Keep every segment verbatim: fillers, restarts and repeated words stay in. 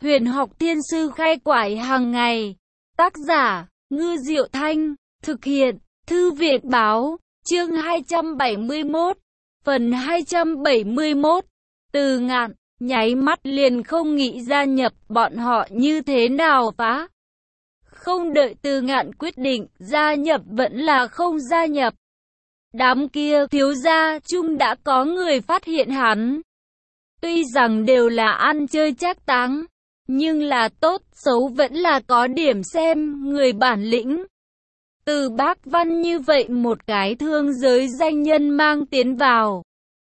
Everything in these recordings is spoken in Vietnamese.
Huyền học thiên sư khai quải hàng ngày. Tác giả, Ngư Diệu Thanh. Thực hiện, Thư viện báo. Chương hai trăm bảy mươi mốt. Phần hai trăm bảy mươi mốt. Từ Ngạn, nháy mắt liền không nghĩ gia nhập bọn họ như thế nào phá. Không đợi Từ Ngạn quyết định, gia nhập vẫn là không gia nhập. Đám kia thiếu gia chung đã có người phát hiện hắn. Tuy rằng đều là ăn chơi trác táng, nhưng là tốt xấu vẫn là có điểm xem người bản lĩnh. Từ Bác Văn như vậy một cái thương giới danh nhân mang tiến vào,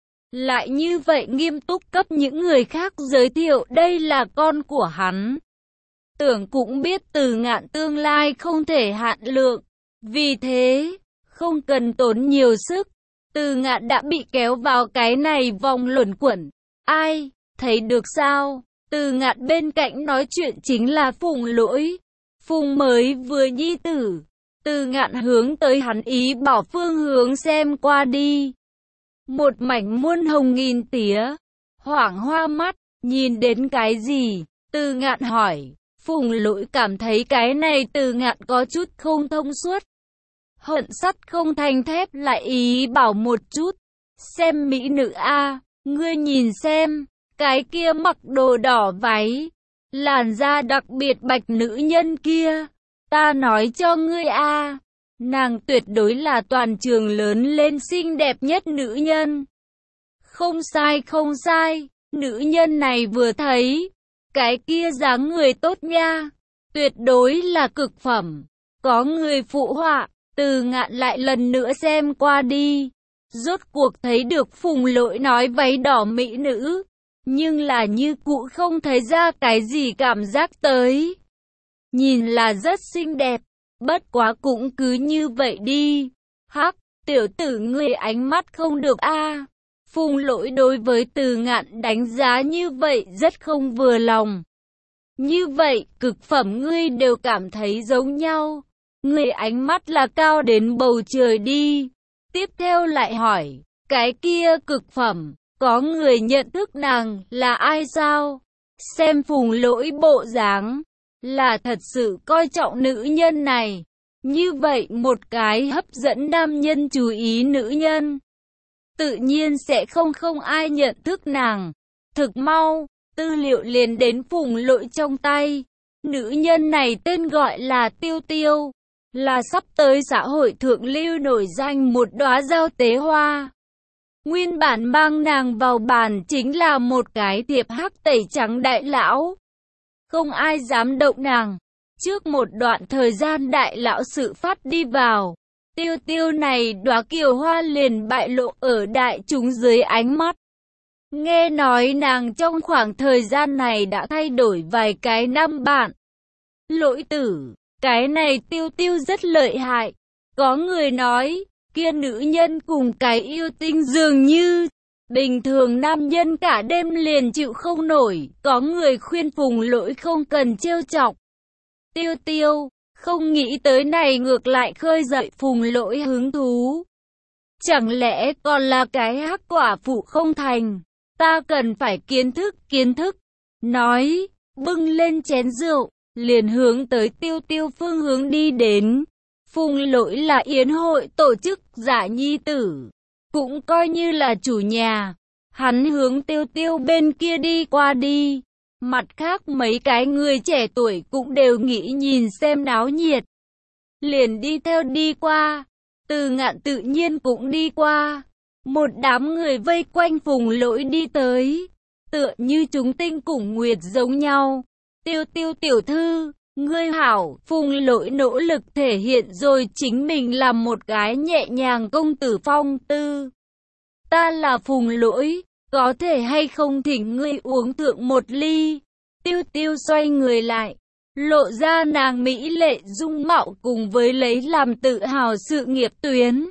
lại như vậy nghiêm túc cấp những người khác giới thiệu đây là con của hắn. Tưởng cũng biết Từ Ngạn tương lai không thể hạn lượng, vì thế không cần tốn nhiều sức, Từ Ngạn đã bị kéo vào cái này vòng luẩn quẩn. Ai, thấy được sao? Từ Ngạn bên cạnh nói chuyện chính là Phùng Lỗi. Phùng mới vừa nhi tử. Từ Ngạn hướng tới hắn ý bảo phương hướng xem qua đi. Một mảnh muôn hồng nghìn tía. Hoảng hoa mắt, nhìn đến cái gì? Từ Ngạn hỏi. Phùng Lỗi cảm thấy cái này Từ Ngạn có chút không thông suốt. Hận sắt không thành thép lại ý bảo một chút. Xem mỹ nữ a, ngươi nhìn xem, cái kia mặc đồ đỏ váy, làn da đặc biệt bạch nữ nhân kia. Ta nói cho ngươi a, nàng tuyệt đối là toàn trường lớn lên xinh đẹp nhất nữ nhân. Không sai không sai, nữ nhân này vừa thấy, cái kia dáng người tốt nha, tuyệt đối là cực phẩm. Có người phụ họa. Từ Ngạn lại lần nữa xem qua đi, rốt cuộc thấy được Phùng Lỗi nói váy đỏ mỹ nữ, nhưng là như cũ không thấy ra cái gì cảm giác tới. Nhìn là rất xinh đẹp, bất quá cũng cứ như vậy đi. Hắc, tiểu tử ngươi ánh mắt không được a. Phùng Lỗi đối với Từ Ngạn đánh giá như vậy rất không vừa lòng. Như vậy, cực phẩm ngươi đều cảm thấy giống nhau. Người ánh mắt là cao đến bầu trời đi. Tiếp theo lại hỏi, cái kia cực phẩm, có người nhận thức nàng là ai sao? Xem Phùng Lỗi bộ dáng, là thật sự coi trọng nữ nhân này. Như vậy một cái hấp dẫn nam nhân chú ý nữ nhân, tự nhiên sẽ không không ai nhận thức nàng. Thực mau, tư liệu liền đến Phùng Lỗi trong tay. Nữ nhân này tên gọi là Tiêu Tiêu, là sắp tới xã hội thượng lưu nổi danh một đóa giao tế hoa. Nguyên bản mang nàng vào bàn chính là một cái thiệp hắc tẩy trắng đại lão. Không ai dám động nàng. Trước một đoạn thời gian đại lão sự phát đi vào, Tiêu Tiêu này đóa kiều hoa liền bại lộ ở đại chúng dưới ánh mắt. Nghe nói nàng trong khoảng thời gian này đã thay đổi vài cái năm bạn. Lỗi tử, cái này Tiêu Tiêu rất lợi hại. Có người nói, kia nữ nhân cùng cái yêu tinh dường như, bình thường nam nhân cả đêm liền chịu không nổi. Có người khuyên Phùng Lỗi không cần trêu chọc Tiêu Tiêu, không nghĩ tới này ngược lại khơi dậy Phùng Lỗi hứng thú. Chẳng lẽ còn là cái hắc quả phụ không thành? Ta cần phải kiến thức kiến thức. Nói, bưng lên chén rượu, liền hướng tới Tiêu Tiêu phương hướng đi đến. Phùng Lỗi là yến hội tổ chức giả nhi tử, cũng coi như là chủ nhà. Hắn hướng Tiêu Tiêu bên kia đi qua đi. Mặt khác mấy cái người trẻ tuổi cũng đều nghĩ nhìn xem náo nhiệt, liền đi theo đi qua. Từ Ngạn tự nhiên cũng đi qua. Một đám người vây quanh Phùng Lỗi đi tới, tựa như chúng tinh cùng nguyệt giống nhau. Tiêu Tiêu tiểu thư, ngươi hảo. Phùng Lỗi nỗ lực thể hiện rồi chính mình là một gái nhẹ nhàng công tử phong tư. Ta là Phùng Lỗi, có thể hay không thỉnh ngươi uống thượng một ly? Tiêu Tiêu xoay người lại, lộ ra nàng mỹ lệ dung mạo cùng với lấy làm tự hào sự nghiệp tuyến.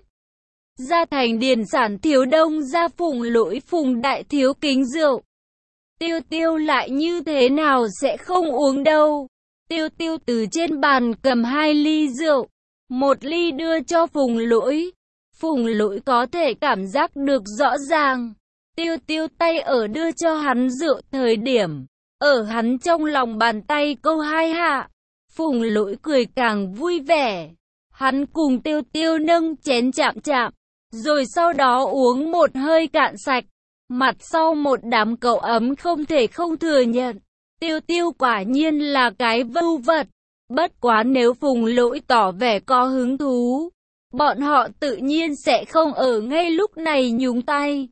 Gia thành điền sản thiếu đông gia Phùng Lỗi Phùng đại thiếu kính rượu. Tiêu Tiêu lại như thế nào sẽ không uống đâu. Tiêu Tiêu từ trên bàn cầm hai ly rượu, một ly đưa cho Phùng Lỗi. Phùng Lỗi có thể cảm giác được rõ ràng, Tiêu Tiêu tay ở đưa cho hắn rượu thời điểm, ở hắn trong lòng bàn tay câu hai hạ. Phùng Lỗi cười càng vui vẻ. Hắn cùng Tiêu Tiêu nâng chén chạm chạm, rồi sau đó uống một hơi cạn sạch. Mặt sau một đám cậu ấm không thể không thừa nhận. Tiêu Tiêu quả nhiên là cái vưu vật. Bất quá nếu Phùng Lỗi tỏ vẻ có hứng thú, bọn họ tự nhiên sẽ không ở ngay lúc này nhúng tay.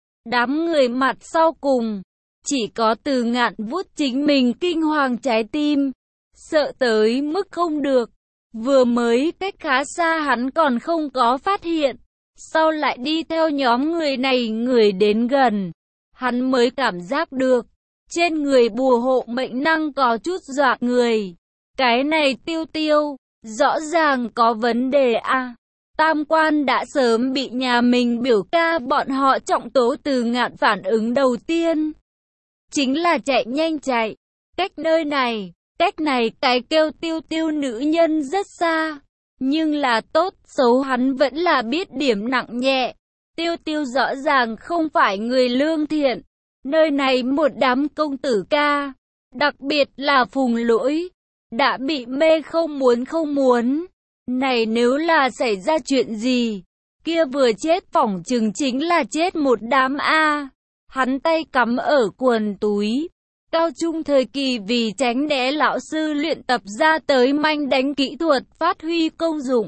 Đám người mặt sau cùng, chỉ có Từ Ngạn vuốt chính mình kinh hoàng trái tim, sợ tới mức không được. Vừa mới cách khá xa hắn còn không có phát hiện, sau lại đi theo nhóm người này người đến gần, hắn mới cảm giác được, trên người bùa hộ mệnh năng có chút dọa người. Cái này Tiêu Tiêu, rõ ràng có vấn đề a. Tam quan đã sớm bị nhà mình biểu ca bọn họ trọng tố. Từ Ngạn phản ứng đầu tiên chính là chạy nhanh chạy, cách nơi này, cách này cái kêu Tiêu Tiêu nữ nhân rất xa. Nhưng là tốt xấu hắn vẫn là biết điểm nặng nhẹ. Tiêu Tiêu rõ ràng không phải người lương thiện. Nơi này một đám công tử ca, đặc biệt là Phùng Lỗi, đã bị mê không muốn không muốn. Này nếu là xảy ra chuyện gì, kia vừa chết phỏng chừng chính là chết một đám a. Hắn tay cắm ở quần túi. Cao trung thời kỳ vì tránh né lão sư luyện tập ra tới manh đánh kỹ thuật phát huy công dụng.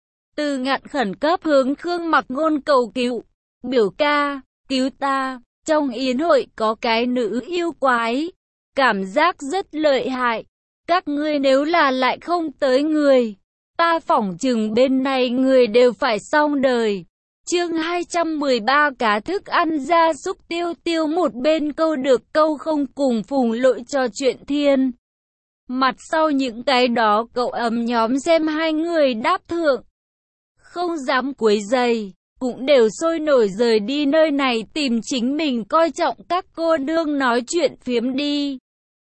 Từ Ngạn khẩn cấp hướng Khương Mặc Ngôn cầu cứu. Biểu ca, cứu ta, trong yến hội có cái nữ yêu quái, cảm giác rất lợi hại. Các ngươi nếu là lại không tới người, ta phỏng chừng bên này người đều phải xong đời. Chương hai trăm mười ba cá thức ăn gia súc. Tiêu Tiêu một bên câu được câu không cùng Phùng Lỗi trò chuyện thiên. Mặt sau những cái đó cậu ấm nhóm xem hai người đáp thượng, không dám quấy rầy, cũng đều sôi nổi rời đi nơi này tìm chính mình coi trọng các cô nương nói chuyện phiếm đi.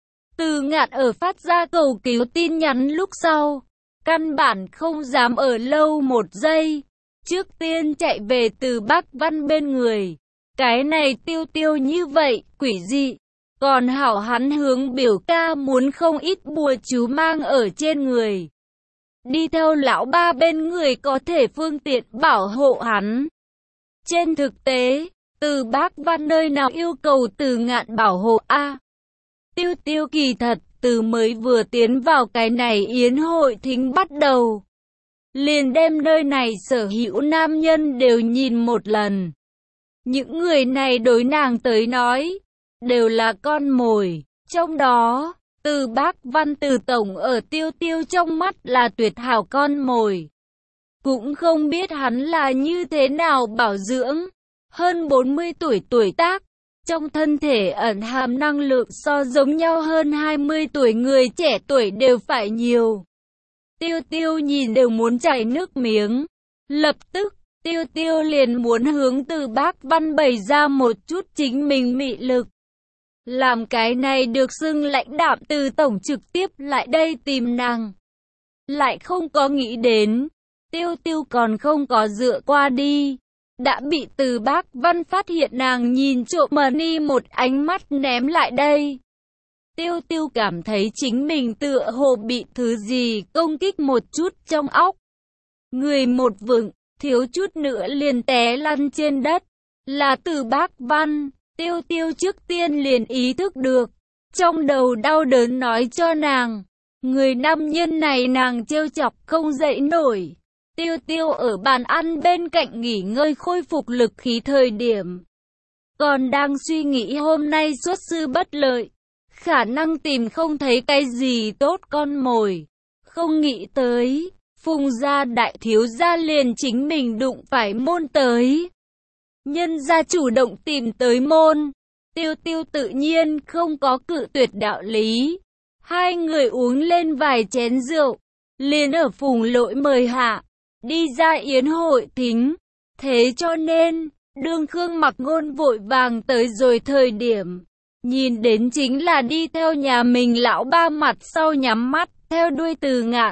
Từ Ngạn ở phát ra cầu cứu tin nhắn lúc sau, căn bản không dám ở lâu một giây. Trước tiên chạy về Từ Bác Văn bên người. Cái này Tiêu Tiêu như vậy, quỷ dị. Còn hảo hắn hướng biểu ca muốn không ít bùa chú mang ở trên người. Đi theo lão ba bên người có thể phương tiện bảo hộ hắn. Trên thực tế, Từ Bác Văn nơi nào yêu cầu Từ Ngạn bảo hộ a? À, Tiêu Tiêu kỳ thật, từ mới vừa tiến vào cái này yến hội thính bắt đầu, liền đem nơi này sở hữu nam nhân đều nhìn một lần. Những người này đối nàng tới nói, đều là con mồi. Trong đó, Từ Bác Văn Từ Tổng ở Tiêu Tiêu trong mắt là tuyệt hảo con mồi. Cũng không biết hắn là như thế nào bảo dưỡng. Hơn bốn mươi tuổi tuổi tác, trong thân thể ẩn hàm năng lượng so giống nhau hơn hai mươi tuổi người trẻ tuổi đều phải nhiều. Tiêu Tiêu nhìn đều muốn chảy nước miếng. Lập tức, Tiêu Tiêu liền muốn hướng Từ Bác Văn bày ra một chút chính mình mị lực. Làm cái này được xưng lãnh đạm Từ Tổng trực tiếp lại đây tìm nàng. Lại không có nghĩ đến, Tiêu Tiêu còn không có dựa qua đi. Đã bị Từ Bác Văn phát hiện nàng nhìn trộm Mani một ánh mắt ném lại đây. Tiêu Tiêu cảm thấy chính mình tựa hồ bị thứ gì công kích một chút trong óc. Người một vựng, thiếu chút nữa liền té lăn trên đất. Là Từ Bác Văn. Tiêu Tiêu trước tiên liền ý thức được. Trong đầu đau đớn nói cho nàng, người nam nhân này nàng trêu chọc không dậy nổi. Tiêu Tiêu ở bàn ăn bên cạnh nghỉ ngơi khôi phục lực khí thời điểm, còn đang suy nghĩ hôm nay xuất sư bất lợi, khả năng tìm không thấy cái gì tốt con mồi. Không nghĩ tới, Phùng gia đại thiếu gia liền chính mình đụng phải môn tới. Nhân gia chủ động tìm tới môn, Tiêu Tiêu tự nhiên không có cự tuyệt đạo lý. Hai người uống lên vài chén rượu, liền ở Phùng Lỗi mời hạ, đi ra yến hội thính. Thế cho nên, đương Khương Mặc Ngôn vội vàng tới rồi thời điểm, nhìn đến chính là đi theo nhà mình lão ba mặt sau nhắm mắt, theo đuôi Từ Ngạn.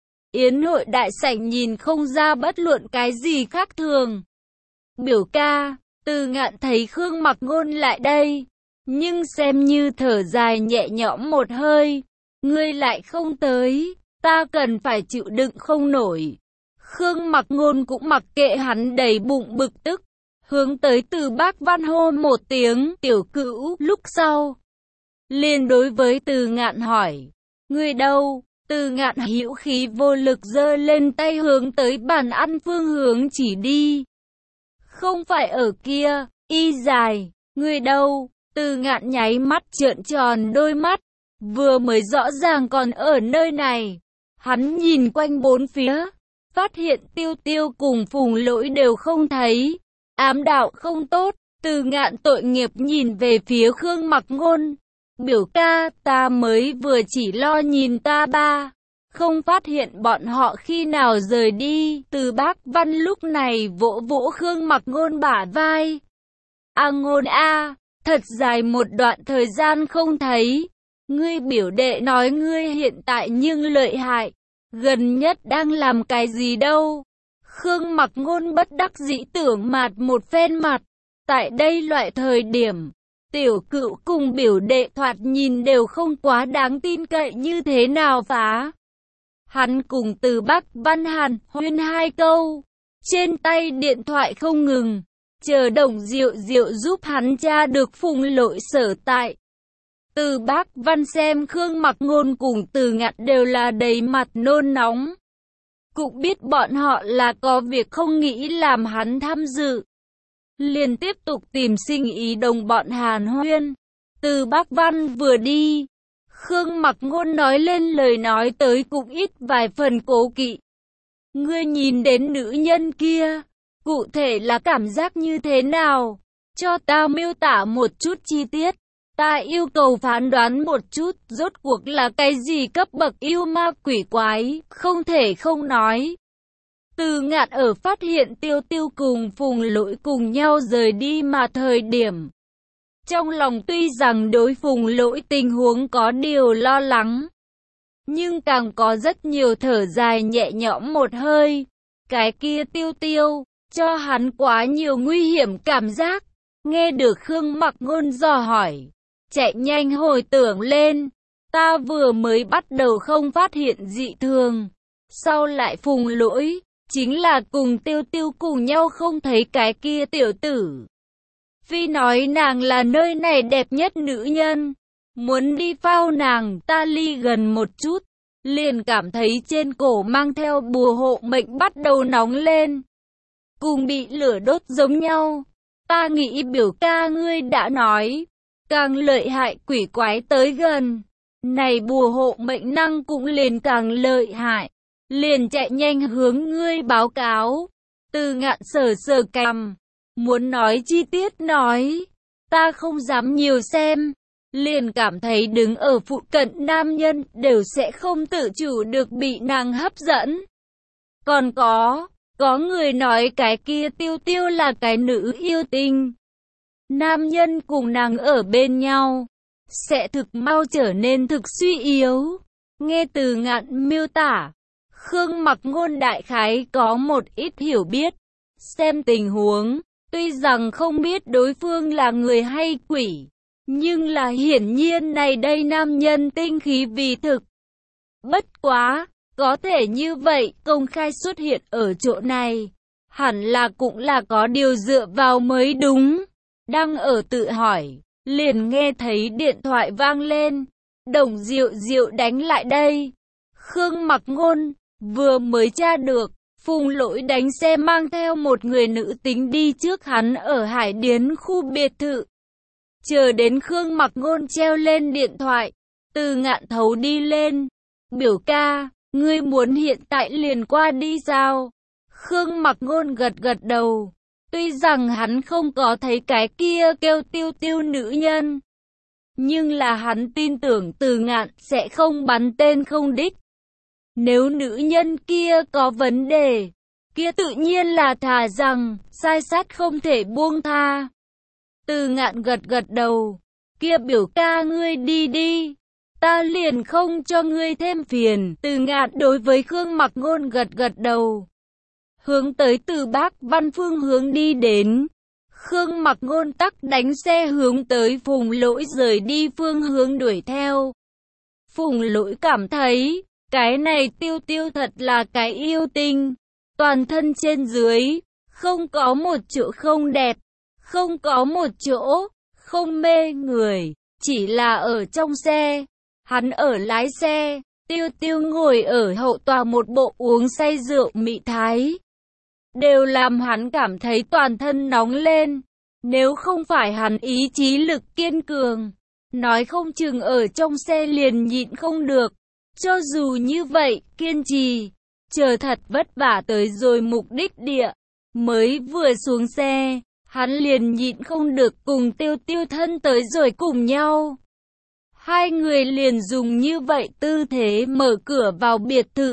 Yến hội đại sảnh nhìn không ra bất luận cái gì khác thường. Biểu ca, Từ Ngạn thấy Khương Mặc Ngôn lại đây, nhưng xem như thở dài nhẹ nhõm một hơi. Ngươi lại không tới, ta cần phải chịu đựng không nổi. Khương Mặc Ngôn cũng mặc kệ hắn đầy bụng bực tức, hướng tới Từ Bác Văn hô một tiếng tiểu cữu. Lúc sau, liền đối với Từ Ngạn hỏi, ngươi đâu? Từ Ngạn hữu khí vô lực giơ lên tay hướng tới bàn ăn phương hướng chỉ đi. Không phải ở kia, y dài, ngươi đâu? Từ Ngạn nháy mắt trợn tròn đôi mắt, vừa mới rõ ràng còn ở nơi này. Hắn nhìn quanh bốn phía, phát hiện Tiêu Tiêu cùng Phùng Lỗi đều không thấy. Ám đạo không tốt, Từ Ngạn tội nghiệp nhìn về phía Khương Mặc Ngôn. Biểu ca, ta mới vừa chỉ lo nhìn ta ba, không phát hiện bọn họ khi nào rời đi. Từ Bác Văn lúc này vỗ vỗ Khương Mặc Ngôn bả vai. A Ngôn a, thật dài một đoạn thời gian không thấy. Ngươi biểu đệ nói ngươi hiện tại nhưng lợi hại, gần nhất đang làm cái gì đâu? Khương Mặc Ngôn bất đắc dĩ tưởng mạt một phen mặt. Tại đây loại thời điểm, tiểu cữu cùng biểu đệ thoạt nhìn đều không quá đáng tin cậy như thế nào phá. Hắn cùng Từ Bác Văn Hàn huyên hai câu, trên tay điện thoại không ngừng, chờ Đồng Diệu Diệu giúp hắn tra được Phùng Lỗi sở tại. Từ Bác Văn xem Khương Mặc Ngôn cùng Từ Ngạn đều là đầy mặt nôn nóng, cũng biết bọn họ là có việc không nghĩ làm hắn tham dự, liền tiếp tục tìm sinh ý đồng bọn hàn huyên. Từ Bác Văn vừa đi, Khương Mặc Ngôn nói lên lời nói tới cũng ít vài phần cố kỵ. Ngươi nhìn đến nữ nhân kia, cụ thể là cảm giác như thế nào? Cho ta miêu tả một chút chi tiết. Ta yêu cầu phán đoán một chút, rốt cuộc là cái gì cấp bậc yêu ma quỷ quái, không thể không nói. Từ Ngạn ở phát hiện Tiêu Tiêu cùng Phùng Lỗi cùng nhau rời đi mà thời điểm, trong lòng tuy rằng đối Phùng Lỗi tình huống có điều lo lắng, nhưng càng có rất nhiều thở dài nhẹ nhõm một hơi. Cái kia Tiêu Tiêu, cho hắn quá nhiều nguy hiểm cảm giác. Nghe được Khương Mặc Ngôn dò hỏi, chạy nhanh hồi tưởng lên, ta vừa mới bắt đầu không phát hiện dị thường, sau lại Phùng Lỗi, chính là cùng Tiêu Tiêu cùng nhau không thấy cái kia tiểu tử. Phi nói nàng là nơi này đẹp nhất nữ nhân, muốn đi phao nàng, ta ly gần một chút, liền cảm thấy trên cổ mang theo bùa hộ mệnh bắt đầu nóng lên, cùng bị lửa đốt giống nhau. Ta nghĩ biểu ca ngươi đã nói, càng lợi hại quỷ quái tới gần, này bùa hộ mệnh năng cũng liền càng lợi hại, liền chạy nhanh hướng ngươi báo cáo. Từ Ngạn sờ sờ cằm, muốn nói chi tiết nói, ta không dám nhiều xem, liền cảm thấy đứng ở phụ cận nam nhân đều sẽ không tự chủ được bị nàng hấp dẫn. Còn có, có người nói cái kia Tiêu Tiêu là cái nữ yêu tinh. Nam nhân cùng nàng ở bên nhau, sẽ thực mau trở nên thực suy yếu. Nghe Từ Ngạn miêu tả, Khương Mặc Ngôn đại khái có một ít hiểu biết. Xem tình huống, tuy rằng không biết đối phương là người hay quỷ, nhưng là hiển nhiên này đây nam nhân tinh khí vì thực. Bất quá, có thể như vậy công khai xuất hiện ở chỗ này, hẳn là cũng là có điều dựa vào mới đúng. Đang ở tự hỏi, liền nghe thấy điện thoại vang lên. Đồng Diệu Diệu đánh lại đây. Khương Mặc Ngôn vừa mới tra được, Phùng Lỗi đánh xe mang theo một người nữ tính đi trước hắn ở Hải Điến khu biệt thự. Chờ đến Khương Mặc Ngôn treo lên điện thoại, Từ Ngạn thấu đi lên. Biểu ca, ngươi muốn hiện tại liền qua đi sao? Khương Mặc Ngôn gật gật đầu. Tuy rằng hắn không có thấy cái kia kêu Tiêu Tiêu nữ nhân, nhưng là hắn tin tưởng Từ Ngạn sẽ không bắn tên không đích. Nếu nữ nhân kia có vấn đề, kia tự nhiên là thà rằng, sai sát không thể buông tha. Từ Ngạn gật gật đầu, kia biểu ca ngươi đi đi, ta liền không cho ngươi thêm phiền. Từ Ngạn đối với Khương Mặc Ngôn gật gật đầu, hướng tới Từ Bác Văn phương hướng đi đến. Khương Mặc Ngôn tắc đánh xe hướng tới Phùng Lỗi rời đi phương hướng đuổi theo. Phùng Lỗi cảm thấy, cái này Tiêu Tiêu thật là cái yêu tinh. Toàn thân trên dưới, không có một chỗ không đẹp, không có một chỗ không mê người, chỉ là ở trong xe. Hắn ở lái xe, Tiêu Tiêu ngồi ở hậu tòa một bộ uống say rượu mị thái. Đều làm hắn cảm thấy toàn thân nóng lên. Nếu không phải hắn ý chí lực kiên cường, nói không chừng ở trong xe liền nhịn không được. Cho dù như vậy, kiên trì, chờ thật vất vả tới rồi mục đích địa. Mới vừa xuống xe, hắn liền nhịn không được cùng Tiêu Tiêu thân tới rồi cùng nhau. Hai người liền dùng như vậy tư thế mở cửa vào biệt thự.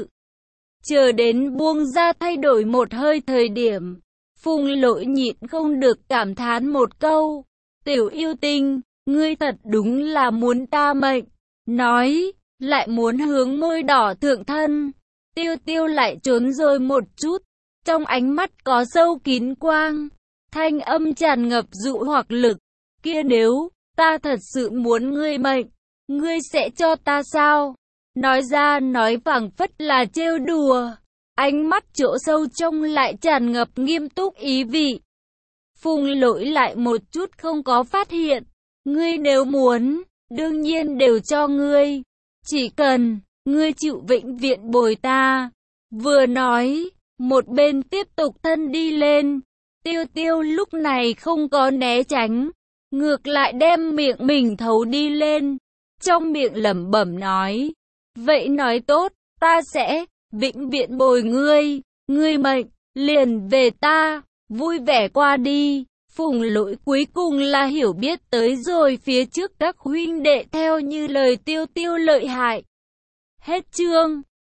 Chờ đến buông ra thay đổi một hơi thời điểm, Phùng Lỗi nhịn không được cảm thán một câu. Tiểu yêu tinh, ngươi thật đúng là muốn ta mệnh. Nói, lại muốn hướng môi đỏ thượng thân. Tiêu Tiêu lại trốn rồi một chút, trong ánh mắt có sâu kín quang. Thanh âm tràn ngập dụ hoặc lực. Kia nếu, ta thật sự muốn ngươi mệnh, ngươi sẽ cho ta sao? Nói ra nói phảng phất là trêu đùa. Ánh mắt chỗ sâu trong lại tràn ngập nghiêm túc ý vị. Phùng Lỗi lại một chút không có phát hiện. Ngươi nếu muốn, đương nhiên đều cho ngươi. Chỉ cần, ngươi chịu vĩnh viễn bồi ta. Vừa nói, một bên tiếp tục thân đi lên. Tiêu Tiêu lúc này không có né tránh, ngược lại đem miệng mình thấu đi lên. Trong miệng lẩm bẩm nói. Vậy nói tốt, ta sẽ vĩnh viễn bồi ngươi, ngươi mệnh, liền về ta, vui vẻ qua đi. Phùng Lỗi cuối cùng là hiểu biết tới rồi phía trước các huynh đệ theo như lời Tiêu Tiêu lợi hại. Hết chương.